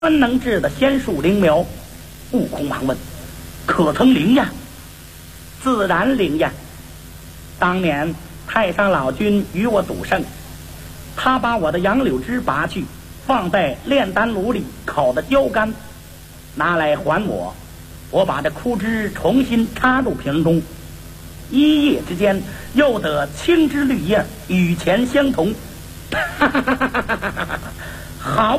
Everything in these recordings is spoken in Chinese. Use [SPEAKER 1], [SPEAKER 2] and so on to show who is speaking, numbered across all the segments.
[SPEAKER 1] 专能治的仙术灵苗。悟空忙问：可曾灵验？自然灵验。当年太上老君与我赌胜，他把我的杨柳枝拔去，放在炼丹炉里烤得焦干，拿来还我。我把这枯枝重新插入瓶中，一夜之间又得青枝绿叶，与前相同。好，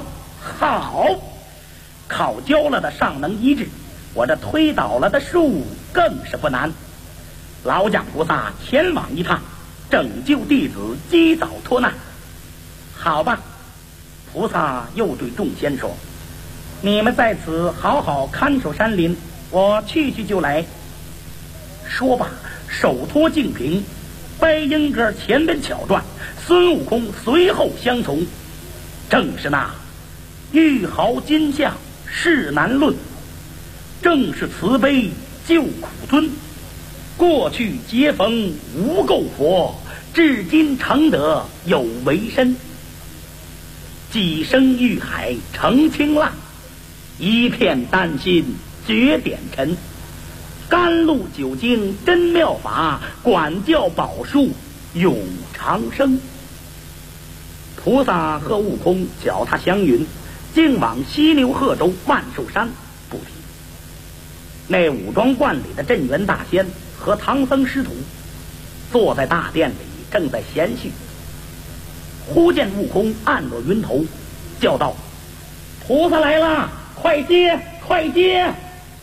[SPEAKER 1] 烤焦了的尚能医治，我这推倒了的树更是不难。老蒋菩萨前往一趟，拯救弟子，及早脱难。好吧，菩萨又对众仙说：你们在此好好看守山林，我去就来。说罢，手托净瓶，白鹰哥前边巧转，孙悟空随后相从。正是那玉毫金像事难论，正是慈悲救苦尊。过去结逢无垢佛，至今成得有为身。几生玉海澄清浪，一片丹心绝点尘。甘露九经真妙法，管教宝树永长生。菩萨和悟空脚踏祥云，竟往西牛贺州万寿山不提。那武装观里的镇元大仙和唐僧师徒坐在大殿里，正在闲叙。忽见悟空按落云头，叫道：菩萨来了，快接快接！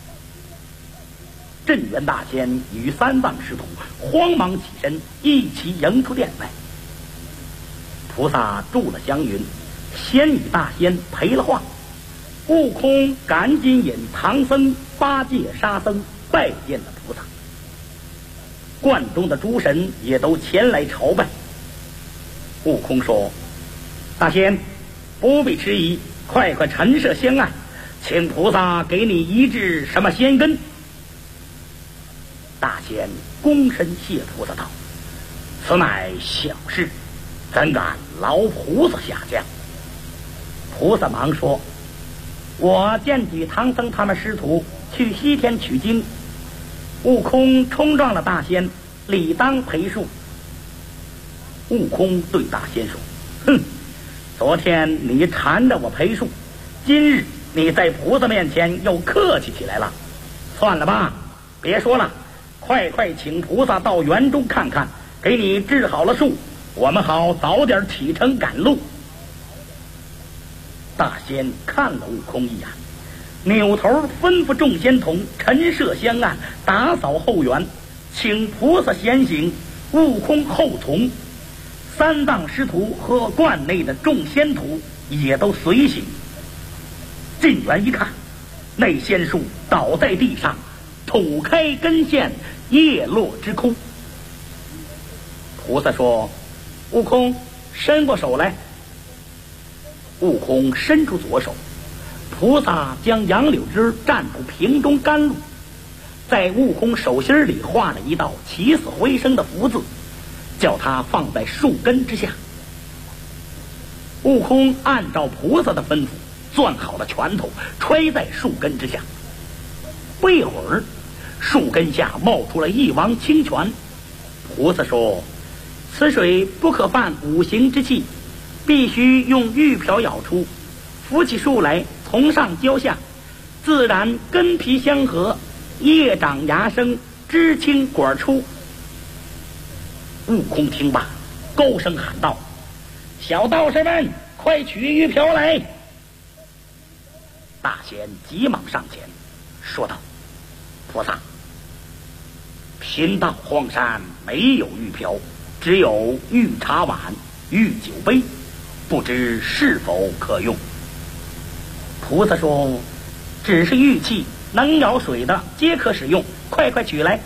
[SPEAKER 1] 镇元大仙与三藏师徒慌忙起身，一齐迎出殿外。菩萨住了祥云，先与大仙赔了话。悟空赶紧引唐僧、八戒、沙僧拜见了菩萨。观中的诸神也都前来朝拜。悟空说：大仙，不必迟疑，快陈设仙案，请菩萨给你医治什么仙根。大仙躬身谢菩萨道：此乃小事，怎敢劳菩萨下降？菩萨忙说：我荐举唐僧他们师徒去西天取经，悟空冲撞了大仙，理当赔恕。悟空对大仙说：哼，昨天你缠着我赔恕，今日你在菩萨面前又客气起来了。算了吧，别说了，快请菩萨到园中看看，给你治好了树，我们好早点启程赶路。大仙看了悟空一眼，扭头吩咐众仙童陈设香案，打扫后园，请菩萨先行，悟空后从。三藏师徒和观内的众仙徒也都随行。进园一看，那仙树倒在地上，吐开根线，叶落之空。菩萨说：悟空，伸过手来。悟空伸出左手，菩萨将杨柳枝蘸入瓶中甘露，在悟空手心里画了一道起死回生的福字，叫他放在树根之下。悟空按照菩萨的吩咐，攥好了拳头，揣在树根之下。不一会儿，树根下冒出了一汪清泉。菩萨说：此水不可犯五行之气，必须用玉瓢舀出，扶起树来，从上浇下，自然根皮相合，叶长芽生，枝青果出。悟空听罢，高声喊道：小道士们，快取玉瓢来！大仙急忙上前说道：菩萨，贫道荒山没有玉瓢，只有玉茶碗、玉酒杯，不知是否可用。菩萨说：只是玉器，能舀水的皆可使用，快取来。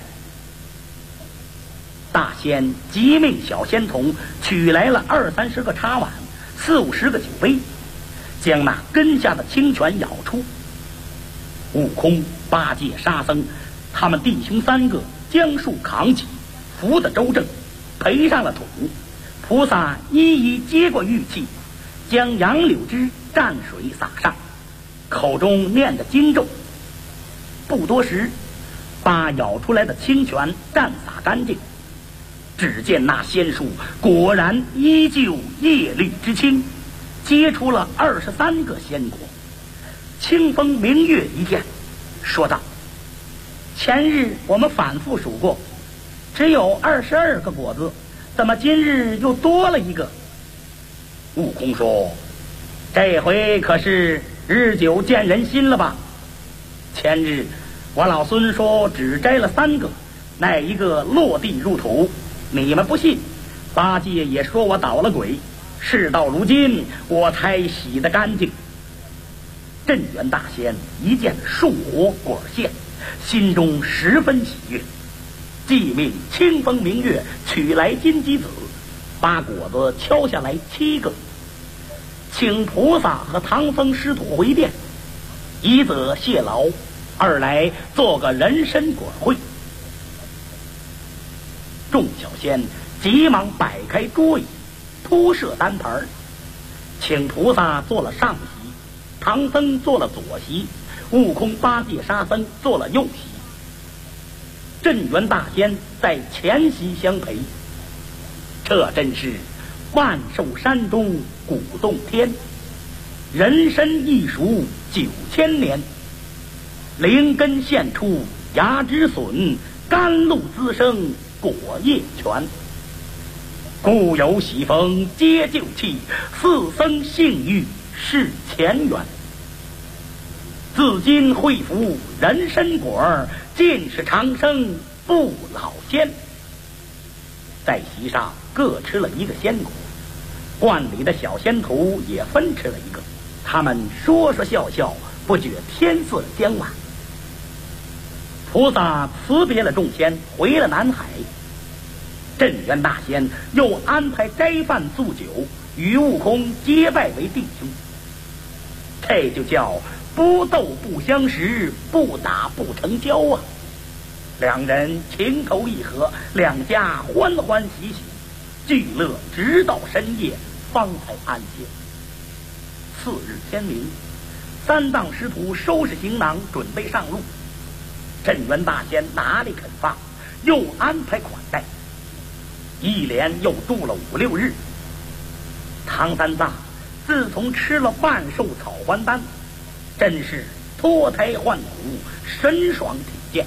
[SPEAKER 1] 大仙急命小仙童取来了20-30个茶碗，40-50个酒杯，将那根下的清泉舀出。悟空、八戒、沙僧他们弟兄3个将树扛起，扶得周正，赔上了土。菩萨一一接过玉器，将杨柳枝蘸水洒上， 口中念着经咒。不多时，把舀出来的清泉蘸洒干净，只见那仙树果然依旧叶绿之青，结出了23个仙果。清风明月一见，说道：前日我们反复数过，只有22个果子，怎么今日又多了一个？悟空说：这回可是日久见人心了吧？前日我老孙说只摘了3个，那一个落地入土，你们不信，八戒也说我捣了鬼，事到如今我才洗得干净。镇元大仙一见树活果现，心中十分喜悦，即命清风明月取来金鸡子，把果子敲下来7个，请菩萨和唐僧师徒回殿，一则谢劳，二来做个人参果会。众小仙急忙摆开桌椅，铺设单盘，请菩萨做了上席，唐僧做了左席，悟空、八戒、沙僧做了右席。镇元大仙在前席相陪，这真是万寿山中鼓动天，人参一熟9000年，灵根现出芽枝笋，甘露滋生果叶全。故有喜逢皆旧气，四僧幸遇是前缘。自今会服人参果，尽是长生不老仙。在席上各吃了1个仙果，观里的小仙徒也分吃了1个，他们说说笑笑，不觉天色将晚。菩萨辞别了众仙，回了南海。镇元大仙又安排斋饭祝酒，与悟空结拜为弟兄。这就叫不斗不相识，不打不成交啊！两人情投意合，两家欢欢喜喜，聚乐直到深夜，方才安歇。次日天明，3藏师徒收拾行囊，准备上路。镇元大仙哪里肯放，又安排款待，一连又住了5、6日。唐三藏自从吃了半寿草还丹，真是脱胎换骨，神爽体健。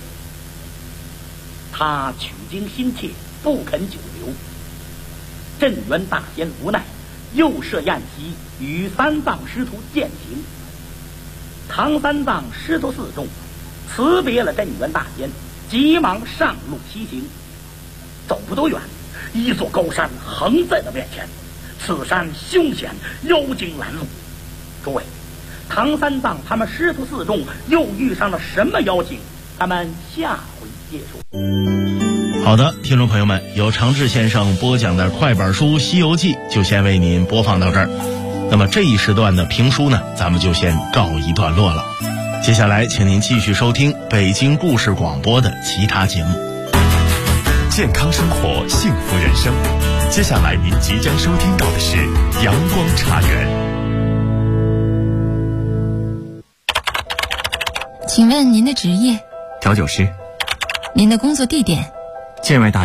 [SPEAKER 1] 他取经心切，不肯久留。镇元大仙无奈，又设宴席与3藏师徒饯行。唐三藏师徒4众辞别了镇元大仙，急忙上路西行。走不多远，一座高山横在了面前，此山凶险，妖精拦路。诸位，唐三藏他们师徒4众又遇上了什么妖精？他们下回接说。
[SPEAKER 2] 好的，听众朋友们，由常志先生播讲的快本书《西游记》就先为您播放到这儿。那么这一时段的评书呢，咱们就先告一段落了。接下来请您继续收听北京故事广播的其他节目。
[SPEAKER 3] 健康生活，幸福人生。接下来您即将收听到的是阳光茶园。
[SPEAKER 4] 请问您的职业？
[SPEAKER 5] 调酒师。
[SPEAKER 4] 您的工作地点？
[SPEAKER 5] 建外大